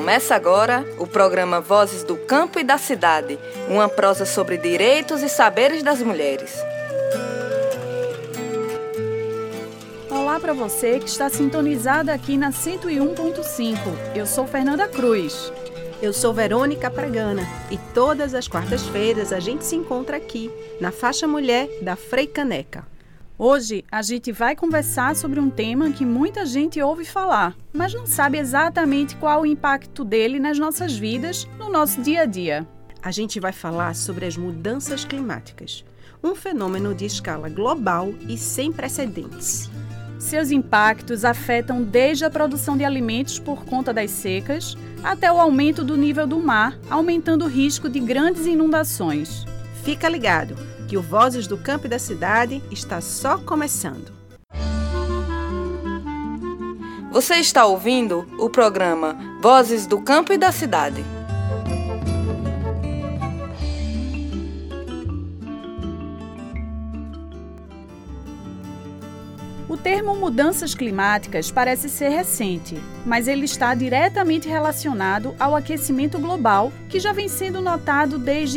Começa agora o programa Vozes do Campo e da Cidade, uma prosa sobre direitos e saberes das mulheres. Olá para você que está sintonizada aqui na 101.5. Eu sou Fernanda Cruz. Eu sou Verônica Pregana e todas as quartas-feiras a gente se encontra aqui, na Faixa Mulher da Frei Caneca. Hoje a gente vai conversar sobre um tema que muita gente ouve falar, mas não sabe exatamente qual o impacto dele nas nossas vidas, no nosso dia a dia. A gente vai falar sobre as mudanças climáticas, um fenômeno de escala global e sem precedentes. Seus impactos afetam desde a produção de alimentos por conta das secas, até o aumento do nível do mar, aumentando o risco de grandes inundações. Fica ligado que o Vozes do Campo e da Cidade está só começando. Você está ouvindo o programa Vozes do Campo e da Cidade. O termo mudanças climáticas parece ser recente, mas ele está diretamente relacionado ao aquecimento global, que já vem sendo notado desde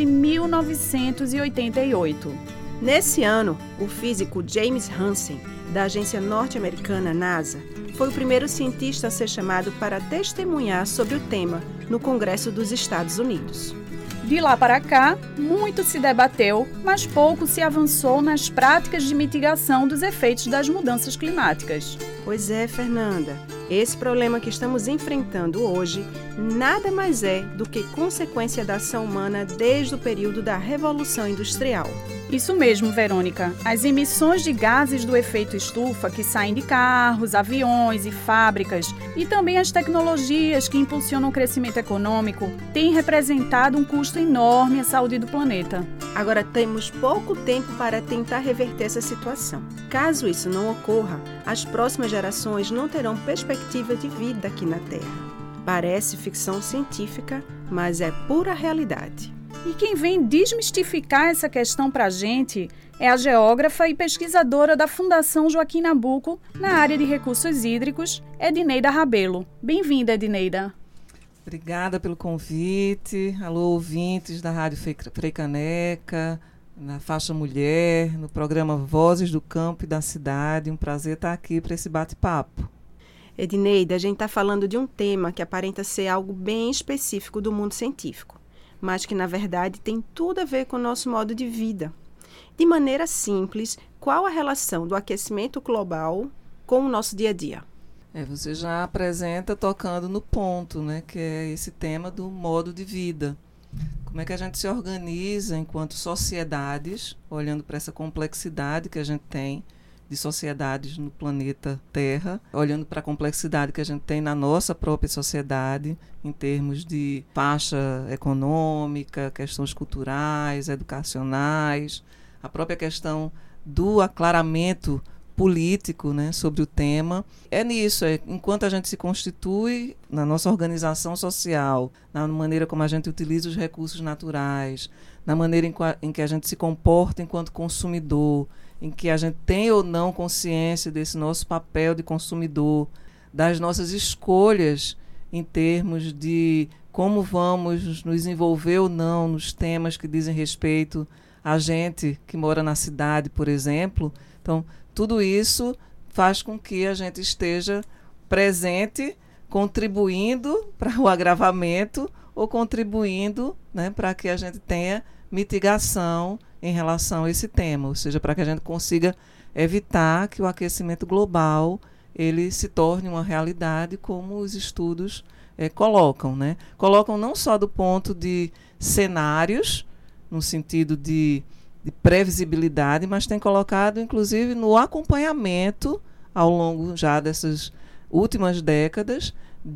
1988. Nesse ano, o físico James Hansen, da agência norte-americana NASA, foi o primeiro cientista a ser chamado para testemunhar sobre o tema no Congresso dos Estados Unidos. De lá para cá, muito se debateu, mas pouco se avançou nas práticas de mitigação dos efeitos das mudanças climáticas. Pois é, Fernanda. Esse problema que estamos enfrentando hoje nada mais é do que consequência da ação humana desde o período da Revolução Industrial. Isso mesmo, Verônica. As emissões de gases do efeito estufa que saem de carros, aviões e fábricas, e também as tecnologias que impulsionam o crescimento econômico, têm representado um custo enorme à saúde do planeta. Agora temos pouco tempo para tentar reverter essa situação. Caso isso não ocorra, as próximas gerações não terão perspectiva de vida aqui na Terra. Parece ficção científica, mas é pura realidade. E quem vem desmistificar essa questão para a gente é a geógrafa e pesquisadora da Fundação Joaquim Nabuco na área de recursos hídricos, Edneida Rabelo. Bem-vinda, Edneida. Obrigada pelo convite. Alô, ouvintes da Rádio Frei Caneca, na Faixa Mulher, no programa Vozes do Campo e da Cidade. Um prazer estar aqui para esse bate-papo. Edneida, a gente está falando de um tema que aparenta ser algo bem específico do mundo científico, mas que, na verdade, tem tudo a ver com o nosso modo de vida. De maneira simples, qual a relação do aquecimento global com o nosso dia a dia? Você já apresenta tocando no ponto, né, que é esse tema do modo de vida. Como é que a gente se organiza enquanto sociedades, olhando para essa complexidade que a gente tem de sociedades no planeta Terra, olhando para a complexidade que a gente tem na nossa própria sociedade, em termos de faixa econômica, questões culturais, educacionais, a própria questão do aclaramento político, né, sobre o tema. É nisso, enquanto a gente se constitui na nossa organização social, na maneira como a gente utiliza os recursos naturais, na maneira em que a gente se comporta enquanto consumidor, em que a gente tem ou não consciência desse nosso papel de consumidor, das nossas escolhas em termos de como vamos nos envolver ou não nos temas que dizem respeito a gente que mora na cidade, por exemplo. Então, tudo isso faz com que a gente esteja presente, contribuindo para o agravamento ou contribuindo, né, para que a gente tenha mitigação em relação a esse tema, ou seja, para que a gente consiga evitar que o aquecimento global ele se torne uma realidade como os estudos colocam, né? Colocam não só do ponto de cenários, no sentido de previsibilidade, mas tem colocado, inclusive, no acompanhamento, ao longo já dessas últimas décadas,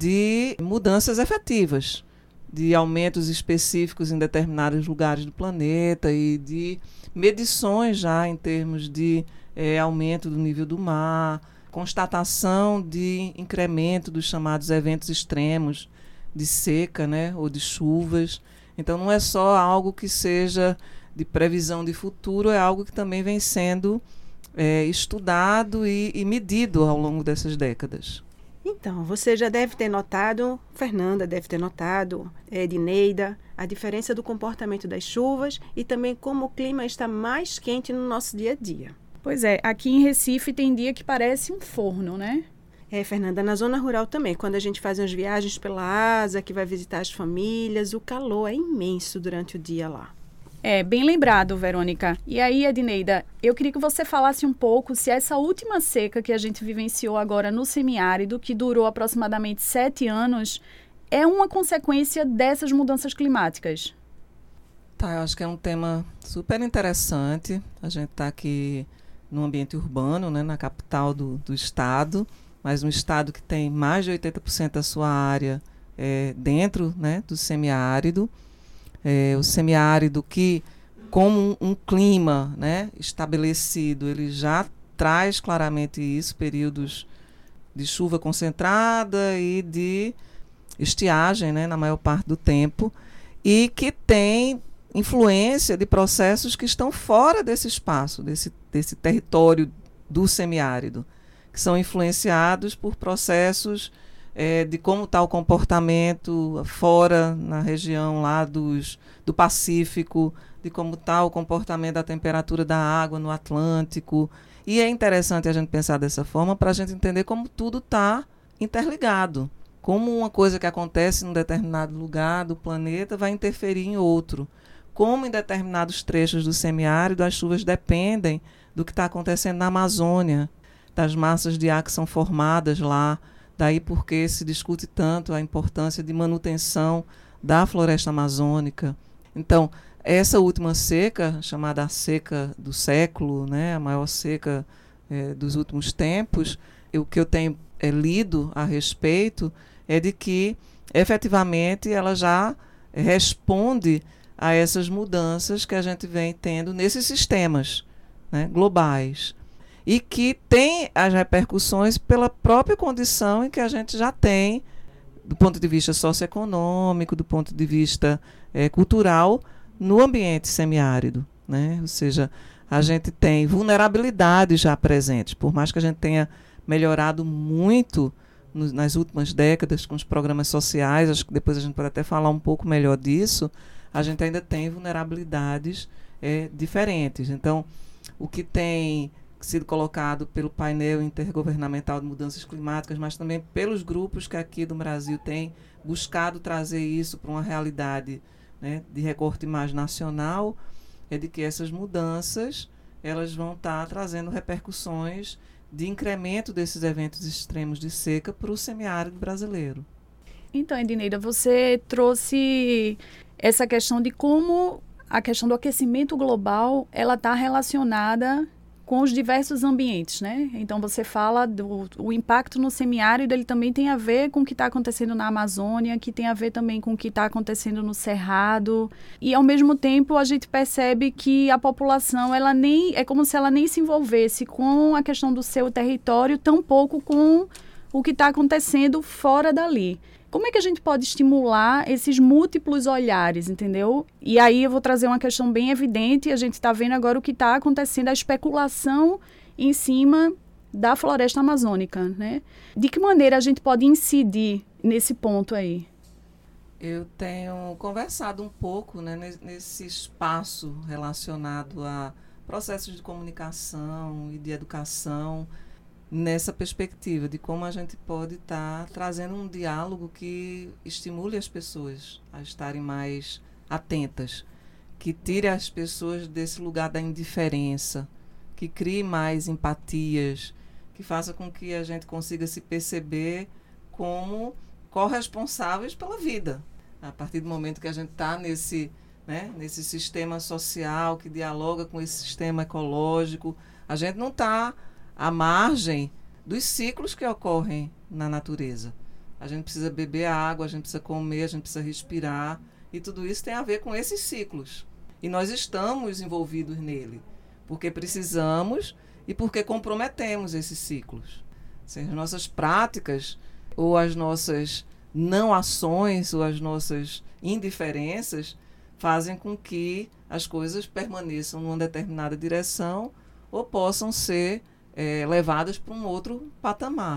de mudanças efetivas, de aumentos específicos em determinados lugares do planeta e de medições já em termos de aumento do nível do mar, constatação de incremento dos chamados eventos extremos de seca, né, ou de chuvas. Então, não é só algo que seja de previsão de futuro, é algo que também vem sendo estudado e medido ao longo dessas décadas. Então, você já deve ter notado, Fernanda deve ter notado, Edneida, a diferença do comportamento das chuvas e também como o clima está mais quente no nosso dia a dia. Pois é, aqui em Recife tem dia que parece um forno, né? Fernanda, na zona rural também, quando a gente faz umas viagens pela asa, que vai visitar as famílias, o calor é imenso durante o dia lá. Bem lembrado, Verônica. E aí, Edneida, eu queria que você falasse um pouco se essa última seca que a gente vivenciou agora no semiárido, que durou aproximadamente 7 anos, é uma consequência dessas mudanças climáticas. Tá, eu acho que é um tema super interessante. A gente está aqui no ambiente urbano, né, na capital do estado, mas um estado que tem mais de 80% da sua área dentro, né, do semiárido. O semiárido que, como um clima, né, estabelecido, ele já traz claramente isso, períodos de chuva concentrada e de estiagem, né, na maior parte do tempo, e que tem influência de processos que estão fora desse espaço, desse território do semiárido, que são influenciados por processos de como está o comportamento fora, na região lá do Pacífico, de como está o comportamento da temperatura da água no Atlântico. E é interessante a gente pensar dessa forma para a gente entender como tudo está interligado. Como uma coisa que acontece num determinado lugar do planeta vai interferir em outro. Como em determinados trechos do semiárido as chuvas dependem do que está acontecendo na Amazônia, das massas de ar que são formadas lá. Daí porque se discute tanto a importância de manutenção da floresta amazônica. Então, essa última seca, chamada a seca do século, né, a maior seca dos últimos tempos, o que eu tenho lido a respeito é de que, efetivamente, ela já responde a essas mudanças que a gente vem tendo nesses sistemas, né, globais. E que tem as repercussões pela própria condição em que a gente já tem, do ponto de vista socioeconômico, do ponto de vista cultural, no ambiente semiárido, né? Ou seja, a gente tem vulnerabilidades já presentes, por mais que a gente tenha melhorado muito nas últimas décadas com os programas sociais, acho que depois a gente pode até falar um pouco melhor disso, a gente ainda tem vulnerabilidades diferentes. Então, o que tem sido colocado pelo painel intergovernamental de mudanças climáticas, mas também pelos grupos que aqui do Brasil têm buscado trazer isso para uma realidade, né, de recorte mais nacional, é de que essas mudanças elas vão estar trazendo repercussões de incremento desses eventos extremos de seca para o semiárido brasileiro. Então, Edneida, você trouxe essa questão de como a questão do aquecimento global ela está relacionada com os diversos ambientes, né? Então, você fala do impacto no semiárido, ele também tem a ver com o que está acontecendo na Amazônia, que tem a ver também com o que está acontecendo no Cerrado. E, ao mesmo tempo, a gente percebe que a população, ela nem é como se ela nem se envolvesse com a questão do seu território, tampouco com o que está acontecendo fora dali. Como é que a gente pode estimular esses múltiplos olhares, entendeu? E aí eu vou trazer uma questão bem evidente, a gente está vendo agora o que está acontecendo, a especulação em cima da floresta amazônica, né? De que maneira a gente pode incidir nesse ponto aí? Eu tenho conversado um pouco, né, nesse espaço relacionado a processos de comunicação e de educação, nessa perspectiva de como a gente pode estar trazendo um diálogo que estimule as pessoas a estarem mais atentas, que tire as pessoas desse lugar da indiferença, que crie mais empatias, que faça com que a gente consiga se perceber como corresponsáveis pela vida. A partir do momento que a gente está nesse sistema social que dialoga com esse sistema ecológico, a gente não está à margem dos ciclos que ocorrem na natureza. A gente precisa beber água, a gente precisa comer, a gente precisa respirar, e tudo isso tem a ver com esses ciclos. E nós estamos envolvidos nele, porque precisamos e porque comprometemos esses ciclos. Assim, as nossas práticas, ou as nossas não ações, ou as nossas indiferenças, fazem com que as coisas permaneçam numa determinada direção ou possam ser levadas para um outro patamar.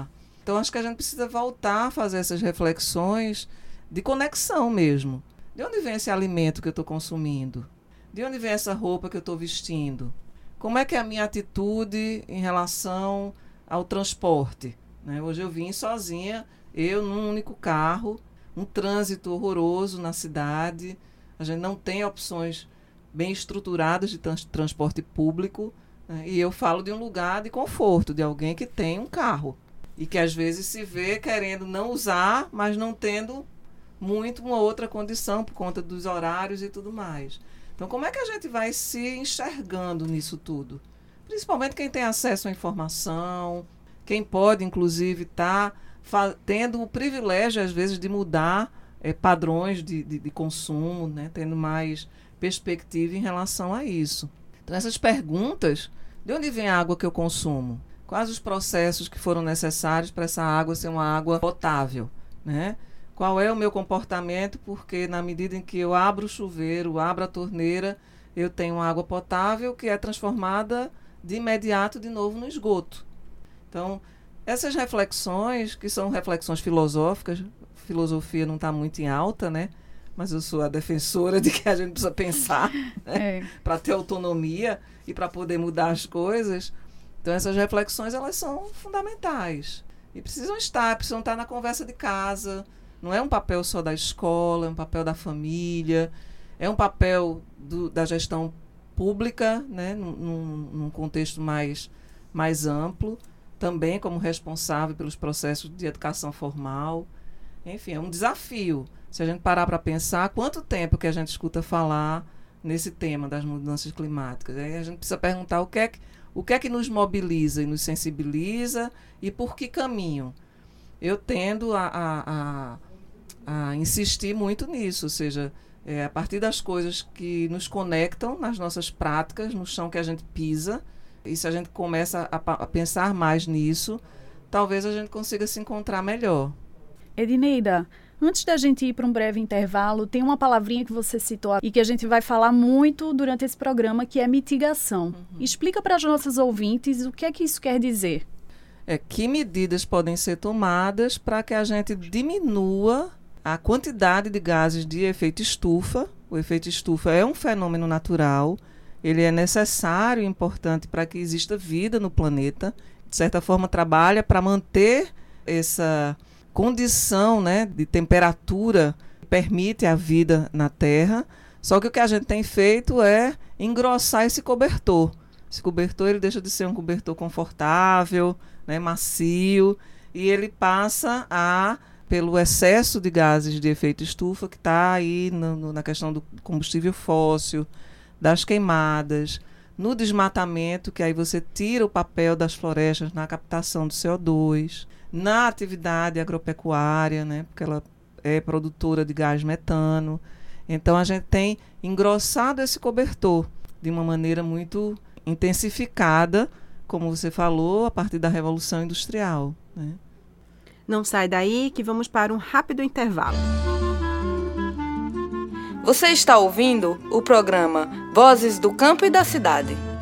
Então, acho que a gente precisa voltar a fazer essas reflexões de conexão mesmo. De onde vem esse alimento que eu estou consumindo? De onde vem essa roupa que eu estou vestindo? Como é que é a minha atitude em relação ao transporte? Né? Hoje eu vim sozinha, eu num único carro, um trânsito horroroso na cidade, a gente não tem opções bem estruturadas de transporte público, né? E eu falo de um lugar de conforto, de alguém que tem um carro e que às vezes se vê querendo não usar, mas não tendo muito uma outra condição por conta dos horários e tudo mais. Então, como é que a gente vai se enxergando nisso tudo? Principalmente quem tem acesso à informação, quem pode, inclusive, estar tendo o privilégio, às vezes, de mudar padrões de consumo, né? Tendo mais perspectiva em relação a isso. Então, essas perguntas, de onde vem a água que eu consumo? Quais os processos que foram necessários para essa água ser uma água potável, né? Qual é o meu comportamento? Porque na medida em que eu abro o chuveiro, abro a torneira, eu tenho água potável que é transformada de imediato de novo no esgoto. Então, essas reflexões, que são reflexões filosóficas, filosofia não está muito em alta, né? Mas eu sou a defensora de que a gente precisa pensar, né? Para ter autonomia e para poder mudar as coisas. Então, essas reflexões, elas são fundamentais. E precisam estar na conversa de casa. Não é um papel só da escola, é um papel da família, é um papel da gestão pública, né? Num contexto mais amplo, também como responsável pelos processos de educação formal. Enfim, é um desafio. Se a gente parar para pensar, quanto tempo que a gente escuta falar nesse tema das mudanças climáticas? Aí a gente precisa perguntar o que é que nos mobiliza e nos sensibiliza e por que caminho. Eu tendo a insistir muito nisso, ou seja, a partir das coisas que nos conectam nas nossas práticas, no chão que a gente pisa, e se a gente começa a pensar mais nisso, talvez a gente consiga se encontrar melhor. Edineida, antes da gente ir para um breve intervalo, tem uma palavrinha que você citou e que a gente vai falar muito durante esse programa, que é mitigação. Explica para os nossos ouvintes o que é que isso quer dizer. Que medidas podem ser tomadas para que a gente diminua a quantidade de gases de efeito estufa. O efeito estufa é um fenômeno natural, ele é necessário e importante para que exista vida no planeta. De certa forma, trabalha para manter essa condição, né, de temperatura que permite a vida na Terra. Só que o que a gente tem feito é engrossar esse cobertor. Esse cobertor ele deixa de ser um cobertor confortável, né, macio, e ele passa pelo excesso de gases de efeito estufa que está aí na questão do combustível fóssil, das queimadas, no desmatamento, que aí você tira o papel das florestas na captação do CO2, na atividade agropecuária, né, porque ela é produtora de gás metano. Então, a gente tem engrossado esse cobertor de uma maneira muito intensificada, como você falou, a partir da Revolução Industrial, né? Não sai daí que vamos para um rápido intervalo. Você está ouvindo o programa Vozes do Campo e da Cidade.